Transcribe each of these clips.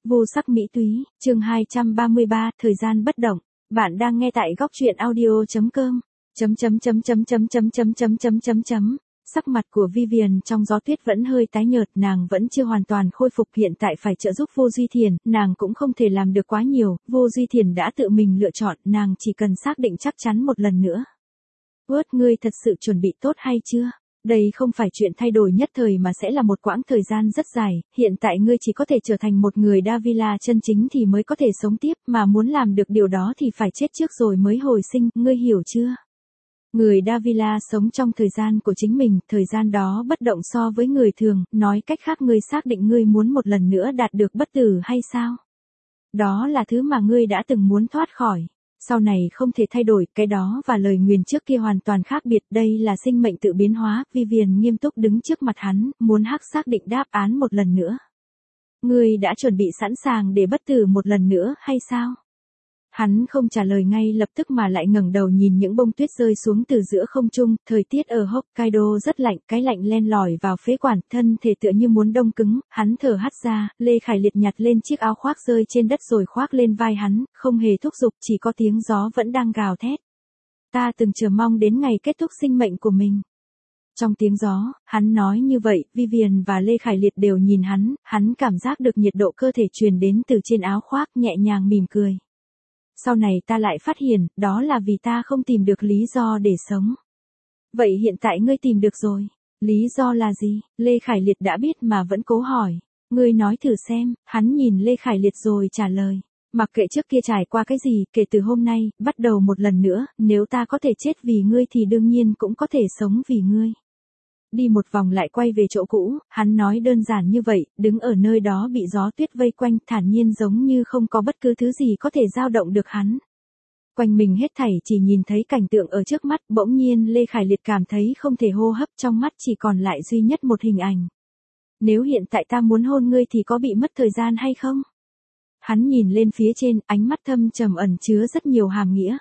Vô sắc mỹ túy, chương 233, thời gian bất động. Bạn đang nghe tại góc truyện audio.com. Sắc mặt của Vivian trong gió tuyết vẫn hơi tái nhợt, nàng vẫn chưa hoàn toàn khôi phục, hiện tại phải trợ giúp Vô Duy Thiền, nàng cũng không thể làm được quá nhiều, Vô Duy Thiền đã tự mình lựa chọn, nàng chỉ cần xác định chắc chắn một lần nữa. Ngươi thật sự chuẩn bị tốt hay chưa? Đây không phải chuyện thay đổi nhất thời mà sẽ là một quãng thời gian rất dài, hiện tại ngươi chỉ có thể trở thành một người Davila chân chính thì mới có thể sống tiếp, mà muốn làm được điều đó thì phải chết trước rồi mới hồi sinh, ngươi hiểu chưa? Người Davila sống trong thời gian của chính mình, thời gian đó bất động so với người thường, nói cách khác ngươi xác định ngươi muốn một lần nữa đạt được bất tử hay sao? Đó là thứ mà ngươi đã từng muốn thoát khỏi. Sau này không thể thay đổi, cái đó và lời nguyền trước kia hoàn toàn khác biệt, đây là sinh mệnh tự biến hóa, Vivian nghiêm túc đứng trước mặt hắn, muốn xác định đáp án một lần nữa. Ngươi đã chuẩn bị sẵn sàng để bất tử một lần nữa hay sao? Hắn không trả lời ngay lập tức mà lại ngẩng đầu nhìn những bông tuyết rơi xuống từ giữa không trung, thời tiết ở Hokkaido rất lạnh, cái lạnh len lỏi vào phế quản, thân thể tựa như muốn đông cứng, hắn thở hắt ra, Lê Khải Liệt nhặt lên chiếc áo khoác rơi trên đất rồi khoác lên vai hắn, không hề thúc giục, chỉ có tiếng gió vẫn đang gào thét. Ta từng chờ mong đến ngày kết thúc sinh mệnh của mình. Trong tiếng gió, hắn nói như vậy, Vivian và Lê Khải Liệt đều nhìn hắn cảm giác được nhiệt độ cơ thể truyền đến từ trên áo khoác, nhẹ nhàng mỉm cười. Sau này ta lại phát hiện, đó là vì ta không tìm được lý do để sống. Vậy hiện tại ngươi tìm được rồi. Lý do là gì? Lê Khải Liệt đã biết mà vẫn cố hỏi. Ngươi nói thử xem, hắn nhìn Lê Khải Liệt rồi trả lời. Mặc kệ trước kia trải qua cái gì, kể từ hôm nay, bắt đầu một lần nữa, nếu ta có thể chết vì ngươi thì đương nhiên cũng có thể sống vì ngươi. Đi một vòng lại quay về chỗ cũ, hắn nói đơn giản như vậy, đứng ở nơi đó bị gió tuyết vây quanh, thản nhiên giống như không có bất cứ thứ gì có thể dao động được hắn. Quanh mình hết thảy chỉ nhìn thấy cảnh tượng ở trước mắt, bỗng nhiên Lê Khải Liệt cảm thấy không thể hô hấp, trong mắt chỉ còn lại duy nhất một hình ảnh. Nếu hiện tại ta muốn hôn ngươi thì có bị mất thời gian hay không? Hắn nhìn lên phía trên, ánh mắt thâm trầm ẩn chứa rất nhiều hàm nghĩa.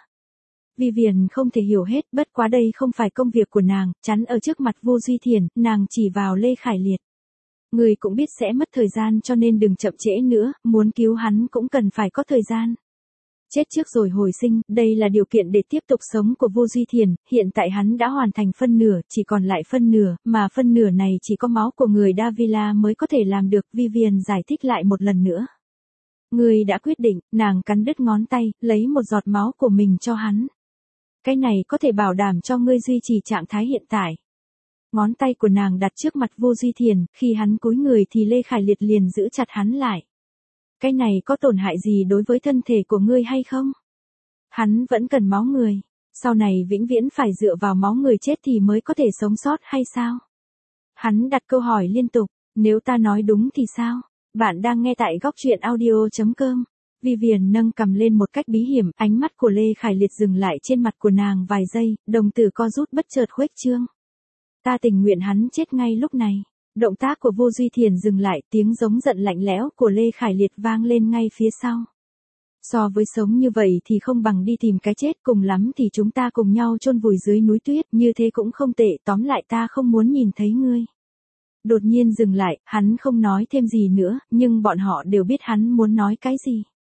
Vivian không thể hiểu hết, bất quá đây không phải công việc của nàng, chắn ở trước mặt Vô Duy Thiền, nàng chỉ vào Lê Khải Liệt. Người cũng biết sẽ mất thời gian cho nên đừng chậm trễ nữa, muốn cứu hắn cũng cần phải có thời gian. Chết trước rồi hồi sinh, đây là điều kiện để tiếp tục sống của Vô Duy Thiền, hiện tại hắn đã hoàn thành phân nửa, chỉ còn lại phân nửa, mà phân nửa này chỉ có máu của người Davila mới có thể làm được, Vivian giải thích lại một lần nữa. Người đã quyết định, nàng cắn đứt ngón tay, lấy một giọt máu của mình cho hắn. Cái này có thể bảo đảm cho ngươi duy trì trạng thái hiện tại. Ngón tay của nàng đặt trước mặt Vô Duy Thiền, khi hắn cúi người thì Lê Khải Liệt liền giữ chặt hắn lại. Cái này có tổn hại gì đối với thân thể của ngươi hay không? Hắn vẫn cần máu người, sau này vĩnh viễn phải dựa vào máu người chết thì mới có thể sống sót hay sao? Hắn đặt câu hỏi liên tục, nếu ta nói đúng thì sao? Bạn đang nghe tại góc truyện audio.com. Vivian nâng cầm lên một cách bí hiểm, ánh mắt của Lê Khải Liệt dừng lại trên mặt của nàng vài giây, đồng tử co rút bất chợt khuếch trương. Ta tình nguyện hắn chết ngay lúc này. Động tác của Vô Duy Thiền dừng lại, tiếng giống giận lạnh lẽo của Lê Khải Liệt vang lên ngay phía sau. So với sống như vậy thì không bằng đi tìm cái chết, cùng lắm thì chúng ta cùng nhau chôn vùi dưới núi tuyết, như thế cũng không tệ, tóm lại ta không muốn nhìn thấy ngươi. Đột nhiên dừng lại, hắn không nói thêm gì nữa, nhưng bọn họ đều biết hắn muốn nói cái gì.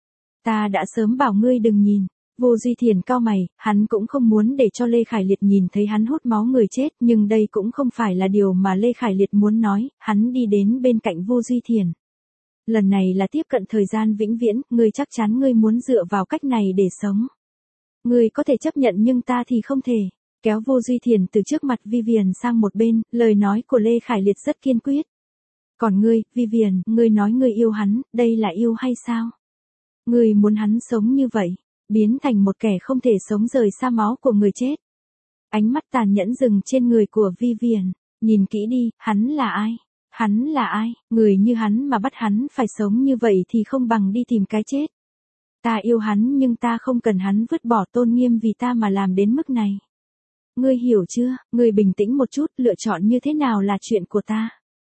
Ta đã sớm bảo ngươi đừng nhìn. Vô Duy Thiền cau mày, hắn cũng không muốn để cho Lê Khải Liệt nhìn thấy hắn hút máu người chết, nhưng đây cũng không phải là điều mà Lê Khải Liệt muốn nói, hắn đi đến bên cạnh Vô Duy Thiền. Lần này là tiếp cận thời gian vĩnh viễn, ngươi chắc chắn ngươi muốn dựa vào cách này để sống. Ngươi có thể chấp nhận nhưng ta thì không thể. Kéo Vô Duy Thiền từ trước mặt Vivian sang một bên, lời nói của Lê Khải Liệt rất kiên quyết. Còn ngươi, Vivian, ngươi nói ngươi yêu hắn, đây là yêu hay sao? Ngươi muốn hắn sống như vậy, biến thành một kẻ không thể sống rời xa máu của người chết. Ánh mắt tàn nhẫn dừng trên người của Vivian, nhìn kỹ đi, hắn là ai? Hắn là ai? Người như hắn mà bắt hắn phải sống như vậy thì không bằng đi tìm cái chết. Ta yêu hắn nhưng ta không cần hắn vứt bỏ tôn nghiêm vì ta mà làm đến mức này. Ngươi hiểu chưa? Ngươi bình tĩnh một chút, lựa chọn như thế nào là chuyện của ta.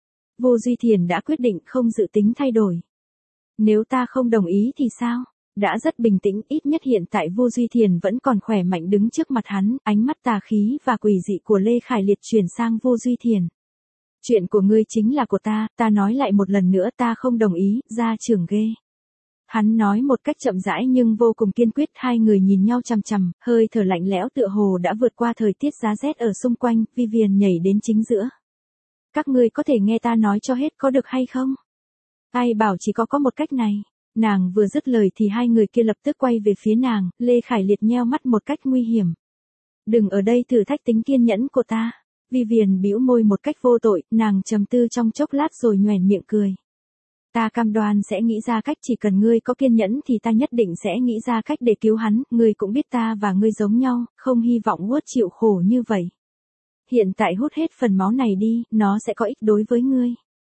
Vô Duy Thiền đã quyết định không dự tính thay đổi. Nếu ta không đồng ý thì sao? Đã rất bình tĩnh, ít nhất hiện tại Vô Duy Thiền vẫn còn khỏe mạnh đứng trước mặt hắn, ánh mắt tà khí và quỷ dị của Lê Khải Liệt chuyển sang Vô Duy Thiền. Chuyện của ngươi chính là của ta nói lại một lần nữa ta không đồng ý, gia trưởng ghê. Hắn nói một cách chậm rãi nhưng vô cùng kiên quyết, hai người nhìn nhau chằm chằm, hơi thở lạnh lẽo tựa hồ đã vượt qua thời tiết giá rét ở xung quanh, Vivian nhảy đến chính giữa. Các ngươi có thể nghe ta nói cho hết có được hay không? Ai bảo chỉ có một cách này. Nàng vừa dứt lời thì hai người kia lập tức quay về phía nàng, Lê Khải Liệt nheo mắt một cách nguy hiểm. Đừng ở đây thử thách tính kiên nhẫn của ta. Vivian bĩu môi một cách vô tội, nàng trầm tư trong chốc lát rồi nhoẻn miệng cười. Ta cam đoan sẽ nghĩ ra cách, chỉ cần ngươi có kiên nhẫn thì ta nhất định sẽ nghĩ ra cách để cứu hắn, ngươi cũng biết ta và ngươi giống nhau, không hy vọng Wood chịu khổ như vậy. Hiện tại hút hết phần máu này đi, nó sẽ có ích đối với ngươi.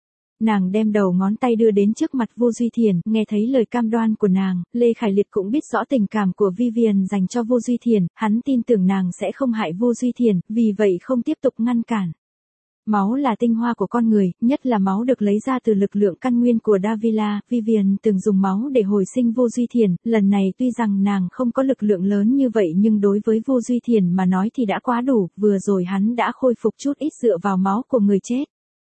Nàng đem đầu ngón tay đưa đến trước mặt Vô Duy Thiền, nghe thấy lời cam đoan của nàng, Lê Khải Liệt cũng biết rõ tình cảm của Vivian dành cho Vô Duy Thiền, hắn tin tưởng nàng sẽ không hại Vô Duy Thiền, vì vậy không tiếp tục ngăn cản. Máu là tinh hoa của con người, nhất là máu được lấy ra từ lực lượng căn nguyên của Davila, Vivian từng dùng máu để hồi sinh Vô Duy Thiền, lần này tuy rằng nàng không có lực lượng lớn như vậy nhưng đối với Vô Duy Thiền mà nói thì đã quá đủ, vừa rồi hắn đã khôi phục chút ít dựa vào máu của người chết.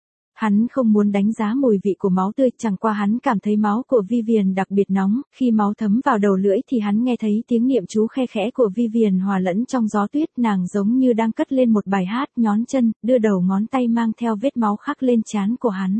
Hắn không muốn đánh giá mùi vị của máu tươi, chẳng qua hắn cảm thấy máu của Vivian đặc biệt nóng, khi máu thấm vào đầu lưỡi thì hắn nghe thấy tiếng niệm chú khe khẽ của Vivian hòa lẫn trong gió tuyết, nàng giống như đang cất lên một bài hát, nhón chân, đưa đầu ngón tay mang theo vết máu khắc lên trán của hắn.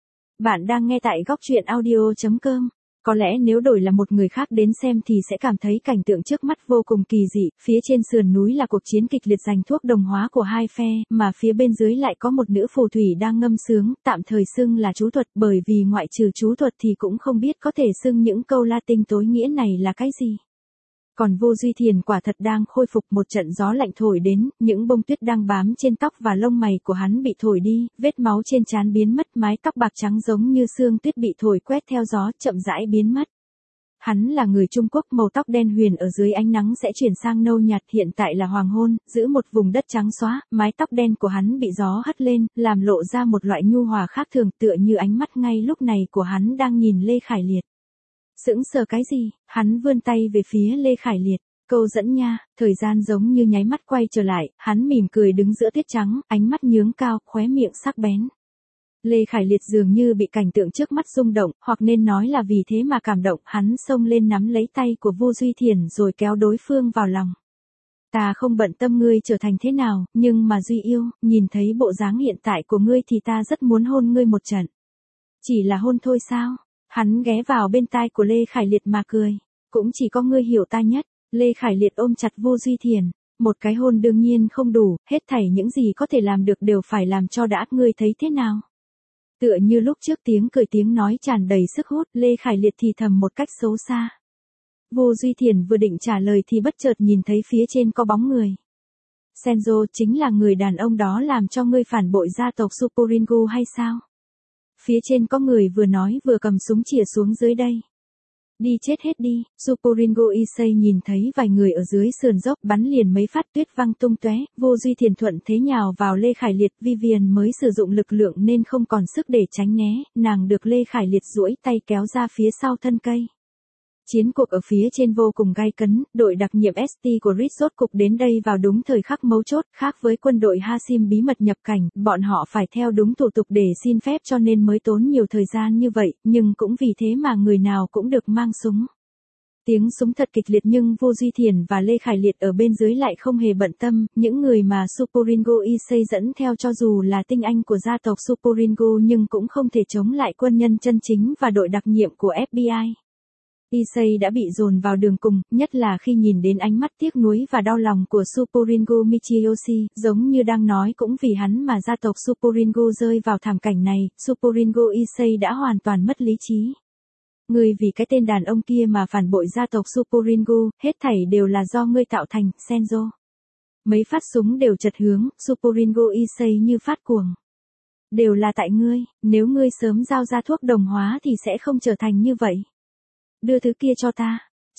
Bạn đang nghe tại góc truyện audio.com. Có lẽ nếu đổi là một người khác đến xem thì sẽ cảm thấy cảnh tượng trước mắt vô cùng kỳ dị, phía trên sườn núi là cuộc chiến kịch liệt giành thuốc đồng hóa của hai phe, mà phía bên dưới lại có một nữ phù thủy đang ngâm sướng, tạm thời xưng là chú thuật, bởi vì ngoại trừ chú thuật thì cũng không biết có thể xưng những câu Latin tối nghĩa này là cái gì. Còn Vô Duy Thiền quả thật đang khôi phục, một trận gió lạnh thổi đến, những bông tuyết đang bám trên tóc và lông mày của hắn bị thổi đi, vết máu trên trán biến mất, mái tóc bạc trắng giống như sương tuyết bị thổi quét theo gió, chậm rãi biến mất. Hắn là người Trung Quốc, màu tóc đen huyền ở dưới ánh nắng sẽ chuyển sang nâu nhạt, hiện tại là hoàng hôn, giữa một vùng đất trắng xóa, mái tóc đen của hắn bị gió hất lên, làm lộ ra một loại nhu hòa khác thường, tựa như ánh mắt ngay lúc này của hắn đang nhìn Lê Khải Liệt. Sững sờ cái gì, hắn vươn tay về phía Lê Khải Liệt, câu dẫn nha, thời gian giống như nháy mắt quay trở lại, hắn mỉm cười đứng giữa tuyết trắng, ánh mắt nhướng cao, khóe miệng sắc bén. Lê Khải Liệt dường như bị cảnh tượng trước mắt rung động, hoặc nên nói là vì thế mà cảm động, hắn xông lên nắm lấy tay của Vô Duy Thiền rồi kéo đối phương vào lòng. Ta không bận tâm ngươi trở thành thế nào, nhưng mà Duy yêu, nhìn thấy bộ dáng hiện tại của ngươi thì ta rất muốn hôn ngươi một trận. Chỉ là hôn thôi sao? Hắn ghé vào bên tai của Lê Khải Liệt mà cười. Cũng chỉ có ngươi hiểu ta nhất. Lê Khải Liệt ôm chặt Vô Duy Thiền. Một cái hôn đương nhiên không đủ, hết thảy những gì có thể làm được đều phải làm cho đã, ngươi thấy thế nào? Tựa như lúc trước tiếng cười tiếng nói tràn đầy sức hút, Lê Khải Liệt thì thầm một cách xấu xa. Vô Duy Thiền vừa định trả lời thì bất chợt nhìn thấy phía trên có bóng người. Senzo chính là người đàn ông đó làm cho ngươi phản bội gia tộc Supuringu hay sao? Phía trên có người vừa nói vừa cầm súng chĩa xuống dưới đây. Đi chết hết đi, Supuringo Issei nhìn thấy vài người ở dưới sườn dốc bắn liền mấy phát tuyết văng tung tóe, Vô Duy Thiền thuận thế nhào vào Lê Khải Liệt, Vivian mới sử dụng lực lượng nên không còn sức để tránh né, nàng được Lê Khải Liệt duỗi tay kéo ra phía sau thân cây. Chiến cuộc ở phía trên vô cùng gay cấn, đội đặc nhiệm ST của Reed rốt cục đến đây vào đúng thời khắc mấu chốt, khác với quân đội Hashim bí mật nhập cảnh, bọn họ phải theo đúng thủ tục để xin phép cho nên mới tốn nhiều thời gian như vậy, nhưng cũng vì thế mà người nào cũng được mang súng. Tiếng súng thật kịch liệt nhưng Vô Duy Thiền và Lê Khải Liệt ở bên dưới lại không hề bận tâm, những người mà Supuringo Issei dẫn theo cho dù là tinh anh của gia tộc Supuringo nhưng cũng không thể chống lại quân nhân chân chính và đội đặc nhiệm của FBI. Issei đã bị dồn vào đường cùng, nhất là khi nhìn đến ánh mắt tiếc nuối và đau lòng của Supuringo Michiyoshi, giống như đang nói cũng vì hắn mà gia tộc Supuringo rơi vào thảm cảnh này, Supuringo Issei đã hoàn toàn mất lý trí. Ngươi vì cái tên đàn ông kia mà phản bội gia tộc Supuringo, hết thảy đều là do ngươi tạo thành, Senzo. Mấy phát súng đều chật hướng, Supuringo Issei như phát cuồng. Đều là tại ngươi, nếu ngươi sớm giao ra thuốc đồng hóa thì sẽ không trở thành như vậy. Đưa thứ kia cho ta.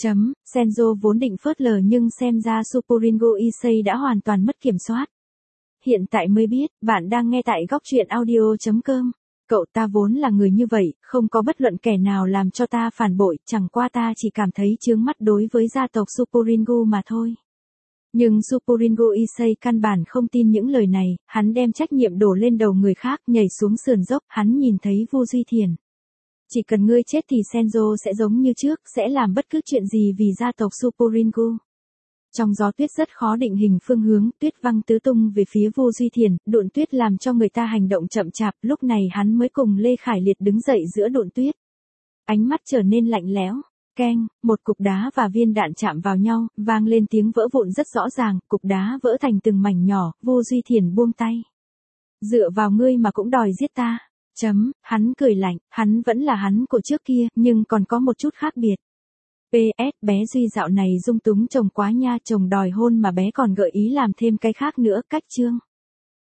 Senzo vốn định phớt lờ nhưng xem ra Supuringo Issei đã hoàn toàn mất kiểm soát. Hiện tại mới biết, bạn đang nghe tại góc truyện audio.com. Cậu ta vốn là người như vậy, không có bất luận kẻ nào làm cho ta phản bội, chẳng qua ta chỉ cảm thấy chướng mắt đối với gia tộc Supuringo mà thôi. Nhưng Supuringo Issei căn bản không tin những lời này, hắn đem trách nhiệm đổ lên đầu người khác, nhảy xuống sườn dốc, hắn nhìn thấy Vô Duy Thiền. Chỉ cần ngươi chết thì Senzo sẽ giống như trước, sẽ làm bất cứ chuyện gì vì gia tộc Super Ringu. Trong gió tuyết rất khó định hình phương hướng, tuyết văng tứ tung về phía Vô Duy Thiền, độn tuyết làm cho người ta hành động chậm chạp, lúc này hắn mới cùng Lê Khải Liệt đứng dậy giữa độn tuyết. Ánh mắt trở nên lạnh lẽo. Keng, một cục đá và viên đạn chạm vào nhau, vang lên tiếng vỡ vụn rất rõ ràng, cục đá vỡ thành từng mảnh nhỏ, Vô Duy Thiền buông tay. Dựa vào ngươi mà cũng đòi giết ta. Hắn cười lạnh, hắn vẫn là hắn của trước kia, nhưng còn có một chút khác biệt. PS, bé Duy dạo này dung túng chồng quá nha, chồng đòi hôn mà bé còn gợi ý làm thêm cái khác nữa, cách chương.